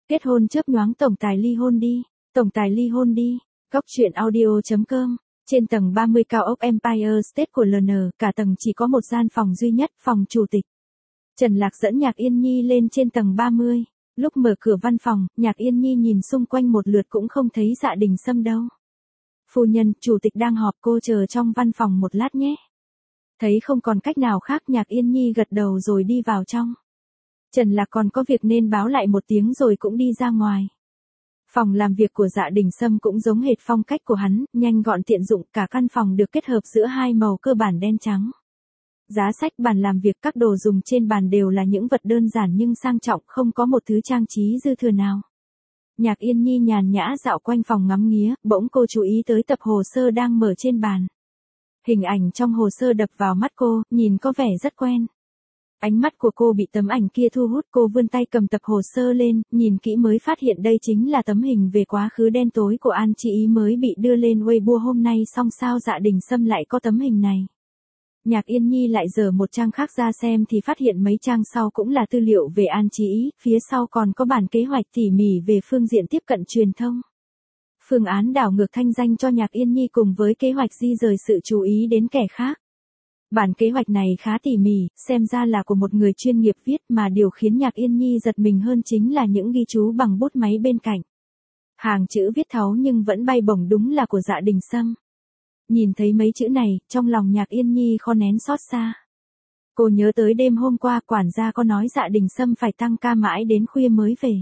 Kết hôn chớp nhoáng tổng tài ly hôn đi. Tổng tài ly hôn đi. Góc truyện audio.com. Trên tầng 30 cao ốc Empire State của LN, cả tầng chỉ có một gian phòng duy nhất, phòng chủ tịch. Trần Lạc dẫn Nhạc Yên Nhi lên trên tầng 30. Lúc mở cửa văn phòng, Nhạc Yên Nhi nhìn xung quanh một lượt cũng không thấy Dạ Đình Sâm đâu. Phu nhân, chủ tịch đang họp, cô chờ trong văn phòng một lát nhé. Thấy không còn cách nào khác, Nhạc Yên Nhi gật đầu rồi đi vào trong. Trần Lạc còn có việc nên báo lại một tiếng rồi cũng đi ra ngoài. Phòng làm việc của Dạ Đình Sâm cũng giống hệt phong cách của hắn, nhanh gọn tiện dụng, cả căn phòng được kết hợp giữa hai màu cơ bản đen trắng. Giá sách, bàn làm việc, các đồ dùng trên bàn đều là những vật đơn giản nhưng sang trọng, không có một thứ trang trí dư thừa nào. Nhạc Yên Nhi nhàn nhã dạo quanh phòng ngắm nghía, bỗng cô chú ý tới tập hồ sơ đang mở trên bàn. Hình ảnh trong hồ sơ đập vào mắt cô, nhìn có vẻ rất quen. Ánh mắt của cô bị tấm ảnh kia thu hút, cô vươn tay cầm tập hồ sơ lên, nhìn kỹ mới phát hiện đây chính là tấm hình về quá khứ đen tối của An Chi Ý mới bị đưa lên Weibo hôm nay, song sao Dạ Đình Sâm lại có tấm hình này. Nhạc Yên Nhi lại dở một trang khác ra xem thì phát hiện mấy trang sau cũng là tư liệu về An Chi Ý, phía sau còn có bản kế hoạch tỉ mỉ về phương diện tiếp cận truyền thông. Phương án đảo ngược thanh danh cho Nhạc Yên Nhi cùng với kế hoạch di rời sự chú ý đến kẻ khác. Bản kế hoạch này khá tỉ mỉ, xem ra là của một người chuyên nghiệp viết, mà điều khiến Nhạc Yên Nhi giật mình hơn chính là những ghi chú bằng bút máy bên cạnh. Hàng chữ viết tháo nhưng vẫn bay bổng, đúng là của Dạ Đình Sâm. Nhìn thấy mấy chữ này, trong lòng Nhạc Yên Nhi khó nén xót xa. Cô nhớ tới đêm hôm qua quản gia có nói Dạ Đình Sâm phải tăng ca mãi đến khuya mới về.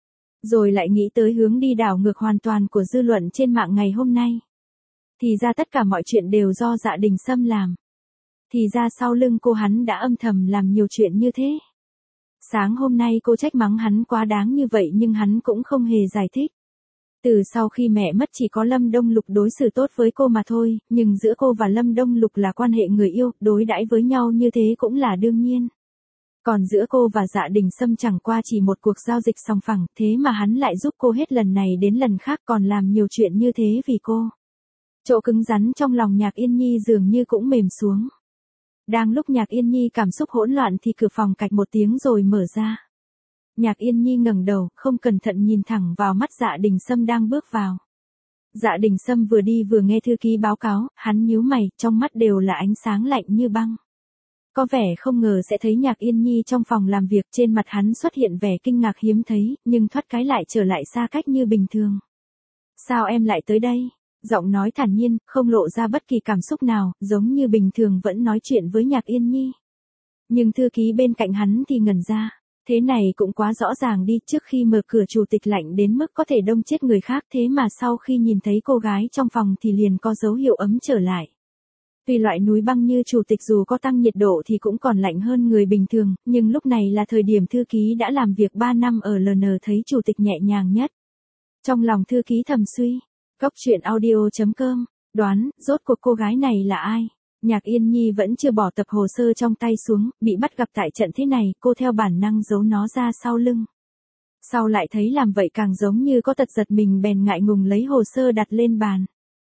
Rồi lại nghĩ tới hướng đi đảo ngược hoàn toàn của dư luận trên mạng ngày hôm nay. Thì ra tất cả mọi chuyện đều do Dạ Đình Sâm làm. Thì ra sau lưng cô hắn đã âm thầm làm nhiều chuyện như thế. Sáng hôm nay cô trách mắng hắn quá đáng như vậy nhưng hắn cũng không hề giải thích. Từ sau khi mẹ mất chỉ có Lâm Đông Lục đối xử tốt với cô mà thôi, nhưng giữa cô và Lâm Đông Lục là quan hệ người yêu, đối đãi với nhau như thế cũng là đương nhiên. Còn giữa cô và Dạ Đình Sâm chẳng qua chỉ một cuộc giao dịch sòng phẳng, thế mà hắn lại giúp cô hết lần này đến lần khác, còn làm nhiều chuyện như thế vì cô. Chỗ cứng rắn trong lòng Nhạc Yên Nhi dường như cũng mềm xuống. Đang lúc Nhạc Yên Nhi cảm xúc hỗn loạn thì cửa phòng cạch một tiếng rồi mở ra. Nhạc Yên Nhi ngẩng đầu, không cẩn thận nhìn thẳng vào mắt Dạ Đình Sâm đang bước vào. Dạ Đình Sâm vừa đi vừa nghe thư ký báo cáo, hắn nhíu mày, trong mắt đều là ánh sáng lạnh như băng. Có vẻ không ngờ sẽ thấy Nhạc Yên Nhi trong phòng làm việc, trên mặt hắn xuất hiện vẻ kinh ngạc hiếm thấy, nhưng thoát cái lại trở lại xa cách như bình thường. Sao em lại tới đây? Giọng nói thản nhiên, không lộ ra bất kỳ cảm xúc nào, giống như bình thường vẫn nói chuyện với Nhạc Yên Nhi. Nhưng thư ký bên cạnh hắn thì ngẩn ra. Thế này cũng quá rõ ràng đi, trước khi mở cửa chủ tịch lạnh đến mức có thể đông chết người khác, thế mà sau khi nhìn thấy cô gái trong phòng thì liền có dấu hiệu ấm trở lại. Tuy loại núi băng như chủ tịch dù có tăng nhiệt độ thì cũng còn lạnh hơn người bình thường, nhưng lúc này là thời điểm thư ký đã làm việc 3 năm ở LN thấy chủ tịch nhẹ nhàng nhất. Trong lòng thư ký thầm suy, góc truyện audio.com, đoán, rốt cuộc cô gái này là ai? Nhạc Yên Nhi vẫn chưa bỏ tập hồ sơ trong tay xuống, bị bắt gặp tại trận thế này, cô theo bản năng giấu nó ra sau lưng. Sau lại thấy làm vậy càng giống như có tật giật mình bèn ngại ngùng lấy hồ sơ đặt lên bàn.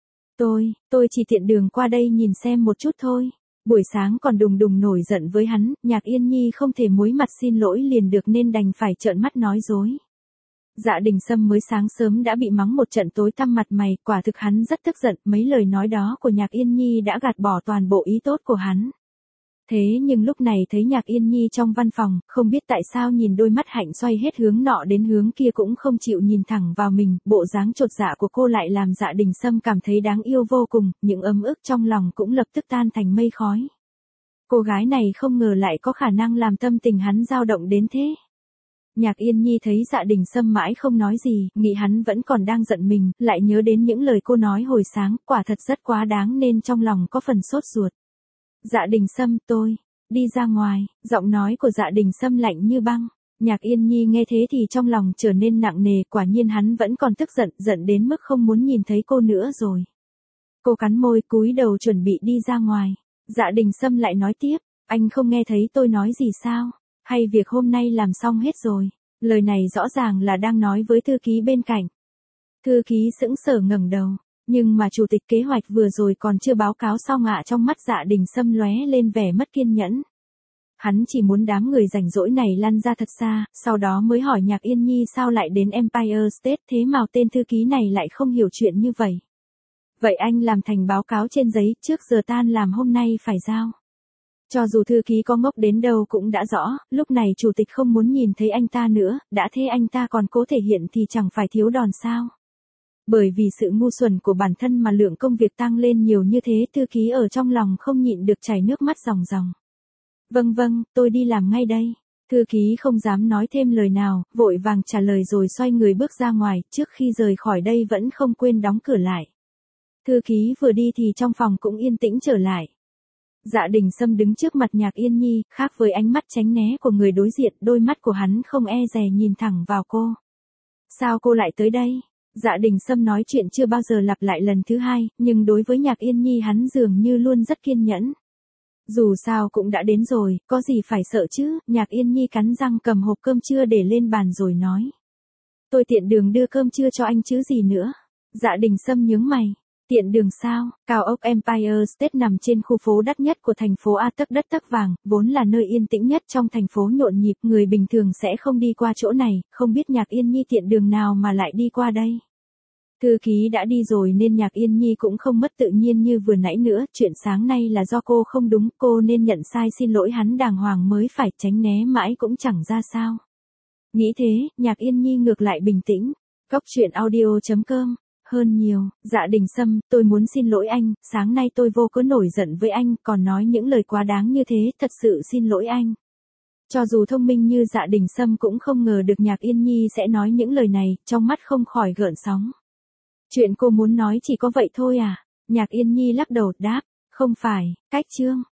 Tôi chỉ tiện đường qua đây nhìn xem một chút thôi. Buổi sáng còn đùng đùng nổi giận với hắn, Nhạc Yên Nhi không thể muối mặt xin lỗi liền được nên đành phải trợn mắt nói dối. Dạ Đình Sâm mới sáng sớm đã bị mắng một trận tối tăm mặt mày, quả thực hắn rất tức giận, mấy lời nói đó của Nhạc Yên Nhi đã gạt bỏ toàn bộ ý tốt của hắn. Thế nhưng lúc này thấy Nhạc Yên Nhi trong văn phòng, không biết tại sao nhìn đôi mắt hạnh xoay hết hướng nọ đến hướng kia cũng không chịu nhìn thẳng vào mình, bộ dáng chột dạ của cô lại làm Dạ Đình Sâm cảm thấy đáng yêu vô cùng, những ấm ức trong lòng cũng lập tức tan thành mây khói. Cô gái này không ngờ lại có khả năng làm tâm tình hắn dao động đến thế. Nhạc Yên Nhi thấy Dạ Đình Sâm mãi không nói gì, nghĩ hắn vẫn còn đang giận mình, lại nhớ đến những lời cô nói hồi sáng, quả thật rất quá đáng nên trong lòng có phần sốt ruột. Dạ Đình Sâm, tôi đi ra ngoài, giọng nói của Dạ Đình Sâm lạnh như băng. Nhạc Yên Nhi nghe thế thì trong lòng trở nên nặng nề, quả nhiên hắn vẫn còn tức giận, giận đến mức không muốn nhìn thấy cô nữa rồi. Cô cắn môi cúi đầu chuẩn bị đi ra ngoài. Dạ Đình Sâm lại nói tiếp, anh không nghe thấy tôi nói gì sao? Hay việc hôm nay làm xong hết rồi? Lời này rõ ràng là đang nói với thư ký bên cạnh. Thư ký sững sờ ngẩng đầu, nhưng mà chủ tịch kế hoạch vừa rồi còn chưa báo cáo xong ạ, trong mắt Dạ Đình Sâm lóe lên vẻ mất kiên nhẫn. Hắn chỉ muốn đám người rảnh rỗi này lăn ra thật xa, sau đó mới hỏi Nhạc Yên Nhi sao lại đến Empire State, thế mà tên thư ký này lại không hiểu chuyện như vậy. Vậy anh làm thành báo cáo trên giấy, trước giờ tan làm hôm nay phải giao. Cho dù thư ký có ngốc đến đâu cũng đã rõ, lúc này chủ tịch không muốn nhìn thấy anh ta nữa, đã thế anh ta còn cố thể hiện thì chẳng phải thiếu đòn sao. Bởi vì sự ngu xuẩn của bản thân mà lượng công việc tăng lên nhiều như thế, thư ký ở trong lòng không nhịn được chảy nước mắt ròng ròng. Vâng, tôi đi làm ngay đây. Thư ký không dám nói thêm lời nào, vội vàng trả lời rồi xoay người bước ra ngoài, trước khi rời khỏi đây vẫn không quên đóng cửa lại. Thư ký vừa đi thì trong phòng cũng yên tĩnh trở lại. Dạ Đình Sâm đứng trước mặt Nhạc Yên Nhi, khác với ánh mắt tránh né của người đối diện, đôi mắt của hắn không e dè nhìn thẳng vào cô. Sao cô lại tới đây? Dạ Đình Sâm nói chuyện chưa bao giờ lặp lại lần thứ hai, nhưng đối với Nhạc Yên Nhi hắn dường như luôn rất kiên nhẫn. Dù sao cũng đã đến rồi, có gì phải sợ chứ, Nhạc Yên Nhi cắn răng cầm hộp cơm trưa để lên bàn rồi nói. Tôi tiện đường đưa cơm trưa cho anh chứ gì nữa. Dạ Đình Sâm nhướng mày. Tiện đường sao? Cao ốc Empire State nằm trên khu phố đắt nhất của thành phố A tấc đất tấc vàng, vốn là nơi yên tĩnh nhất trong thành phố nhộn nhịp, người bình thường sẽ không đi qua chỗ này, không biết Nhạc Yên Nhi tiện đường nào mà lại đi qua đây. Thư ký đã đi rồi nên Nhạc Yên Nhi cũng không mất tự nhiên như vừa nãy nữa, chuyện sáng nay là do cô không đúng, cô nên nhận sai xin lỗi hắn đàng hoàng mới phải, tránh né mãi cũng chẳng ra sao. Nghĩ thế, Nhạc Yên Nhi ngược lại bình tĩnh. Cóc truyện audio.com Hơn nhiều, Dạ Đình Sâm, tôi muốn xin lỗi anh, sáng nay tôi vô cớ nổi giận với anh, còn nói những lời quá đáng như thế, thật sự xin lỗi anh. Cho dù thông minh như Dạ Đình Sâm cũng không ngờ được Nhạc Yên Nhi sẽ nói những lời này, trong mắt không khỏi gợn sóng. Chuyện cô muốn nói chỉ có vậy thôi à? Nhạc Yên Nhi lắc đầu đáp, không phải, cách chương.